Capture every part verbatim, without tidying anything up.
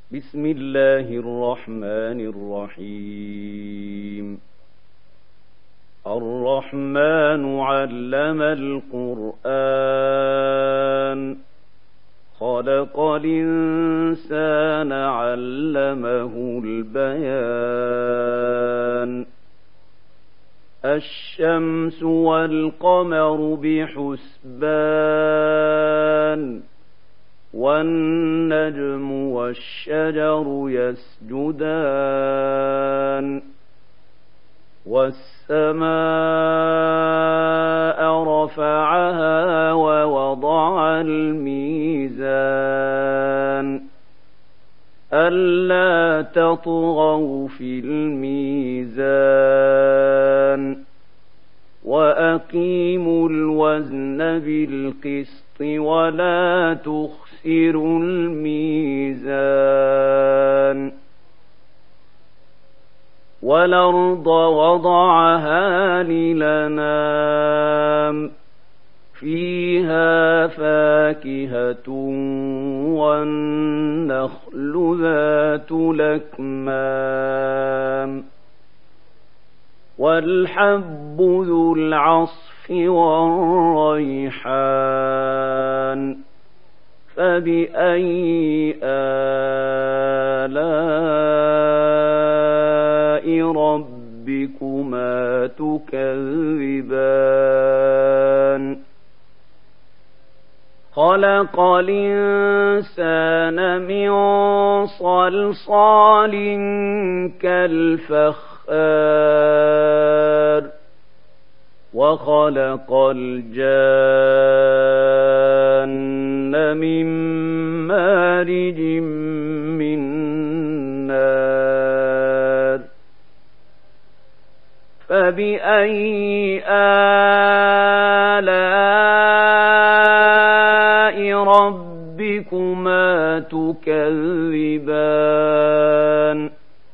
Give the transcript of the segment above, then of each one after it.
بسم الله الرحمن الرحيم. الرحمن علم القرآن خلق الإنسان علمه البيان. الشمس والقمر بحسبان والنجم والشجر يسجدان والسماء رفعها ووضع الميزان ألا تطغوا في الميزان وأقيموا الوزن بالقسط ولا تخسروا الميزان. والأرض وضعها للأنام فيها فاكهة والنخل ذات الأكمام والحب ذو العصف والريحان. فبأي آلاء ربكما تكذبان. خلق الإنسان من صلصال كالفخار وخلق الجان من مارج من نار. فبأي آلاء ربكما تكذبان.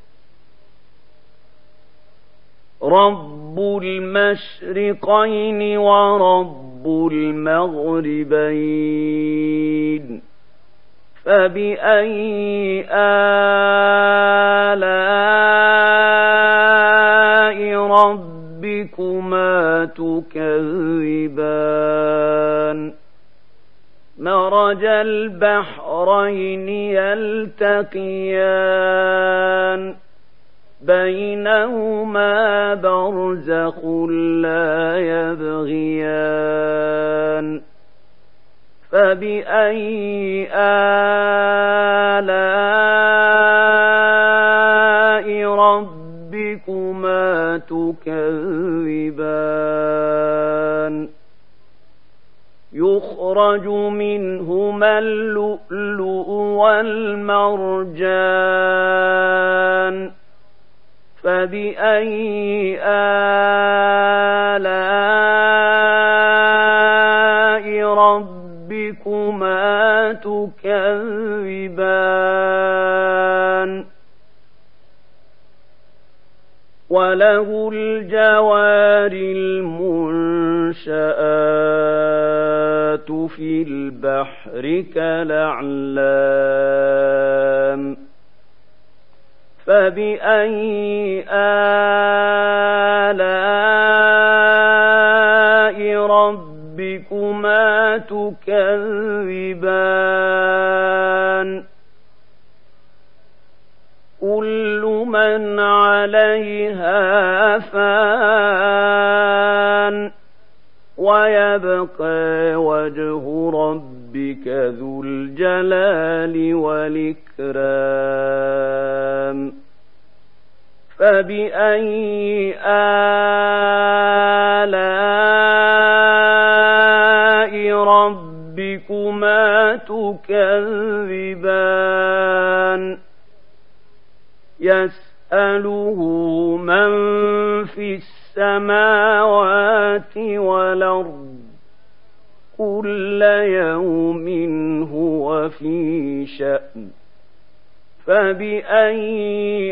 رب المشرقين ورب المغربين. فبأي آلاء ربكما تكذبان. مرج البحرين يلتقيان بينهما برزخ لا يبغيان. فبأي آلاء ربكما تكذبان. يخرج منهما اللؤلؤ والمرجان. فبأي آلاء ربكما تكذبان. وله الجوار المنشآت في البحر كالأعلام. فبأي آلاء ربكما تكذبان. كل من عليها فان ويبقى وجه ربك ذو الجلال والإكرام. فبأي آلاء ربكما تكذبان. يسأله من في السماوات والأرض كل يوم هو في شأن. فبأي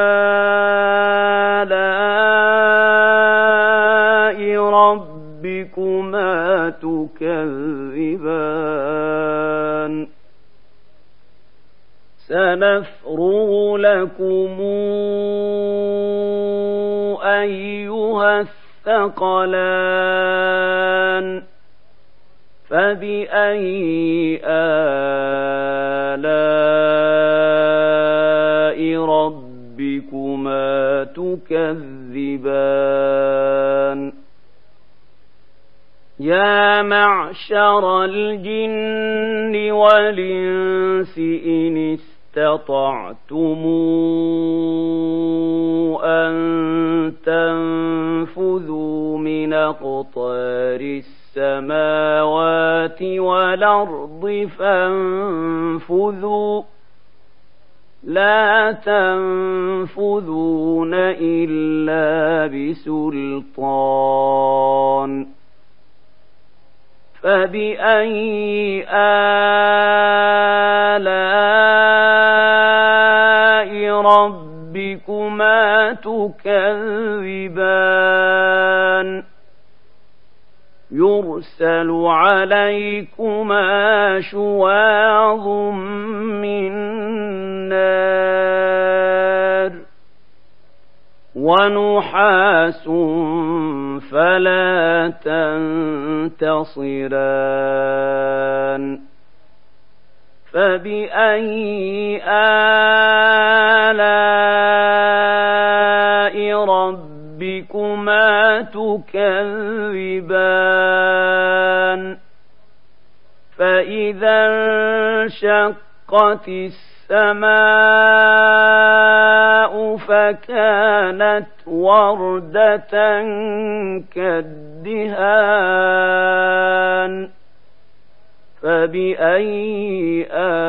آلاء ربكما تكذبان. سنفرغ لكم أيها الثقلان فبأي آلاء ربكما تكذبان يا معشر الجن والإنس إن استطعتم أن تنفذوا من أقطار السماوات والأرض فانفذوا لا تنفذون إلا بسلطان فبأي آلاء ربكما تكذبان يرسل عليكما شواظ من نار ونحاس فلا تنتصران فبأي آلاء ربكما تكذبان فإذا انشقت السماء فكانت وردة كالدهان فبأي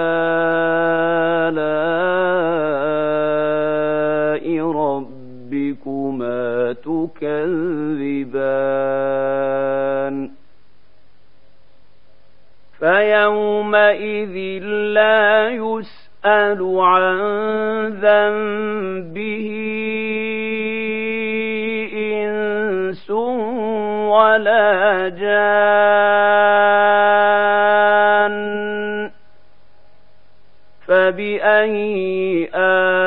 آلاء ربكما تكذبان فيومئذ لا يسأل عن ذنبه إنس ولا جان فبأي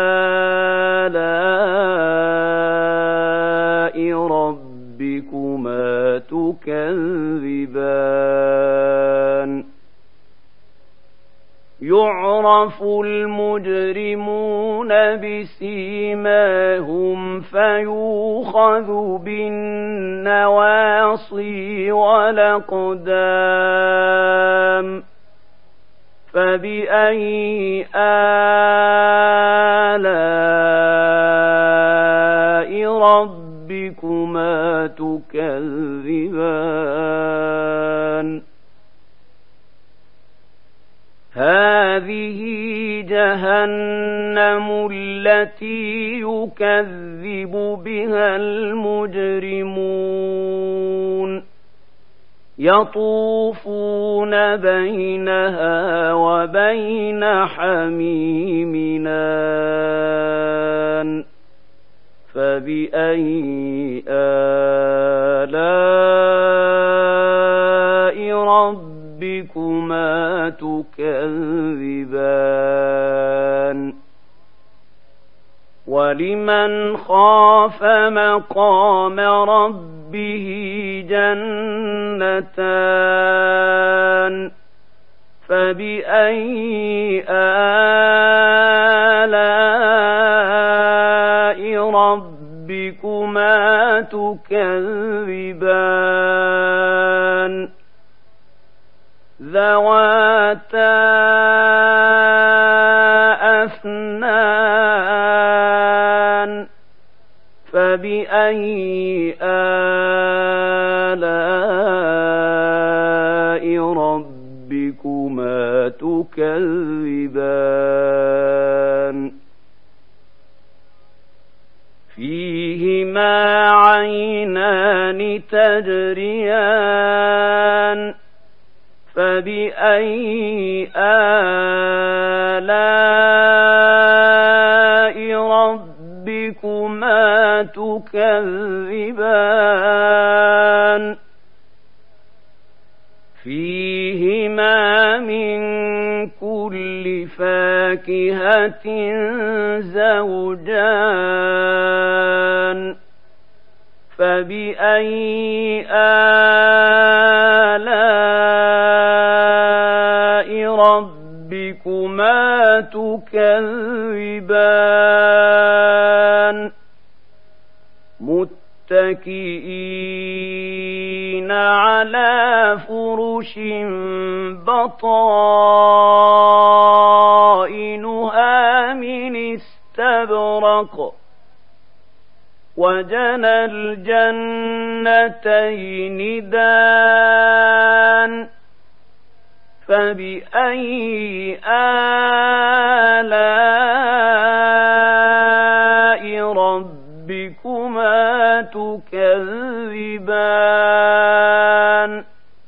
آلاء ربكما تكذبان يعرف المجرمون بسيماهم فيؤخذ بالنواصي والأقدام فبأي آلاء ربكما تكذبان هذه جهنم التي يكذب بها المجرمون يطوفون بينها وبين حميم آن فبأي آلاء ربكما تكذبان ولمن خاف مقام ربه جنتان فبأي آلاء ربكما تكذبان ذواتا أفنان فبأي آلاء ربكما تكذبان فيهما عينان تجريان فبأي آلاء ربكما تكذبان فيهما من كل فاكهة فاكهة زوجان فبأي آلاء ربكما تكذبان متكئين على فرش بطائنها من استبرق وجنى الجنتين دان فبأي آلاء ربكما تكذبان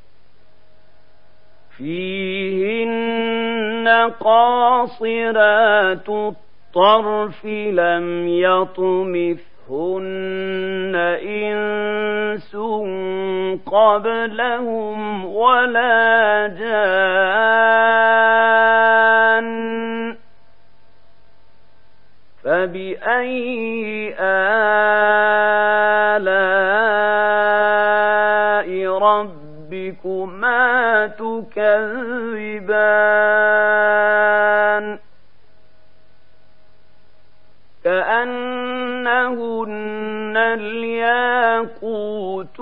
فيهن قاصرات الطرف لم يطمثهن إنس قبلهم ولا جان فبأي آلاء ربكما تكذبان كأنهن الياقوت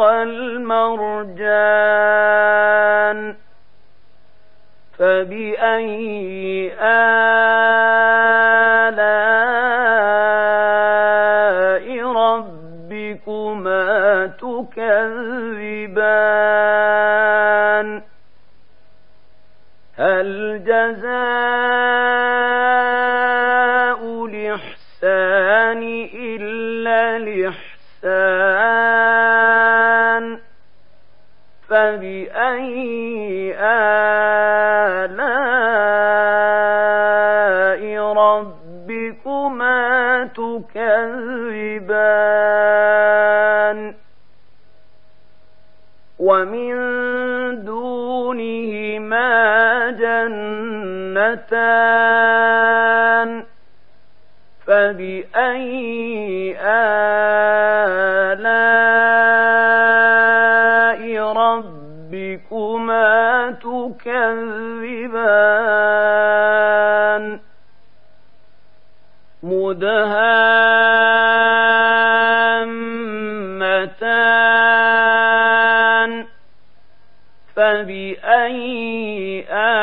والمرجان فبأي آلاء ربكما تكذبان هل جزاء الإحسان إلا الإحسان فبأي آلاء ربكما تكذبان ومن دونهما جنتان فبأي آلاء ربكما تكذبان مدهامتان فبأي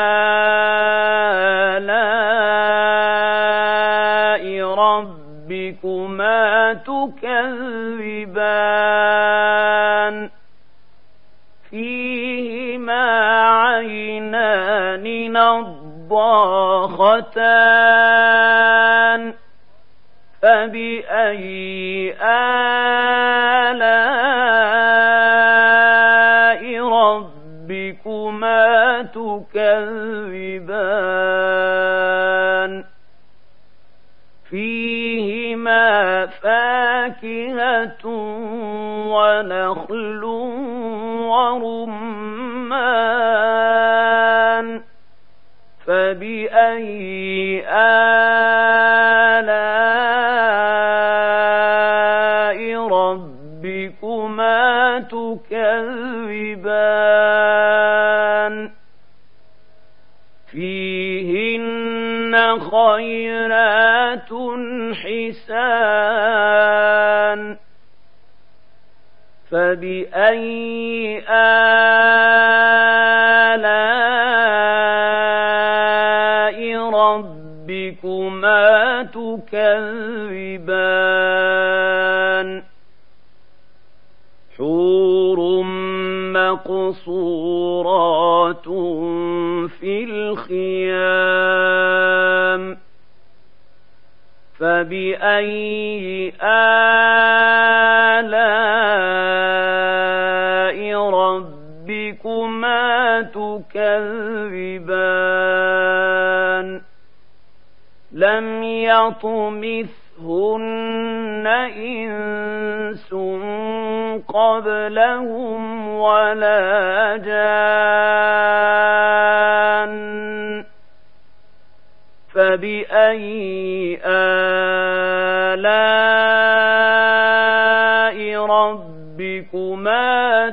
آلاء ربكما تكذبان فيهما عينان نضاختان فبأي آلاء ربكما تكذبان فيهما فاكهة ونخل ورمان فبأي آلاء ربكما تكذبان فيهن خيرات حسان فبأي آلاء ربكما تكذبان حور مقصورات في الخيام فبأي آلاء ربكما تكذبان لم يطمثهن إنس قبلهم ولا جان فبأي آلاء ربكما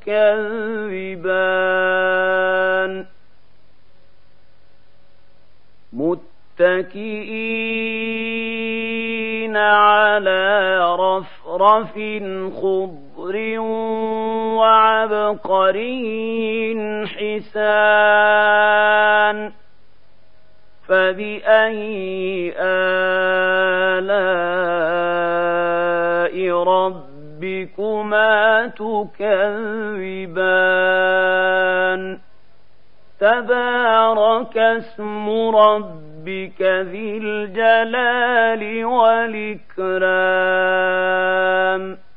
تكذبان متكئين على رفرف خضر وعبقري حسان فبأي آلاء ربكما تكذبان تبارك اسم ربك ذي الجلال والإكرام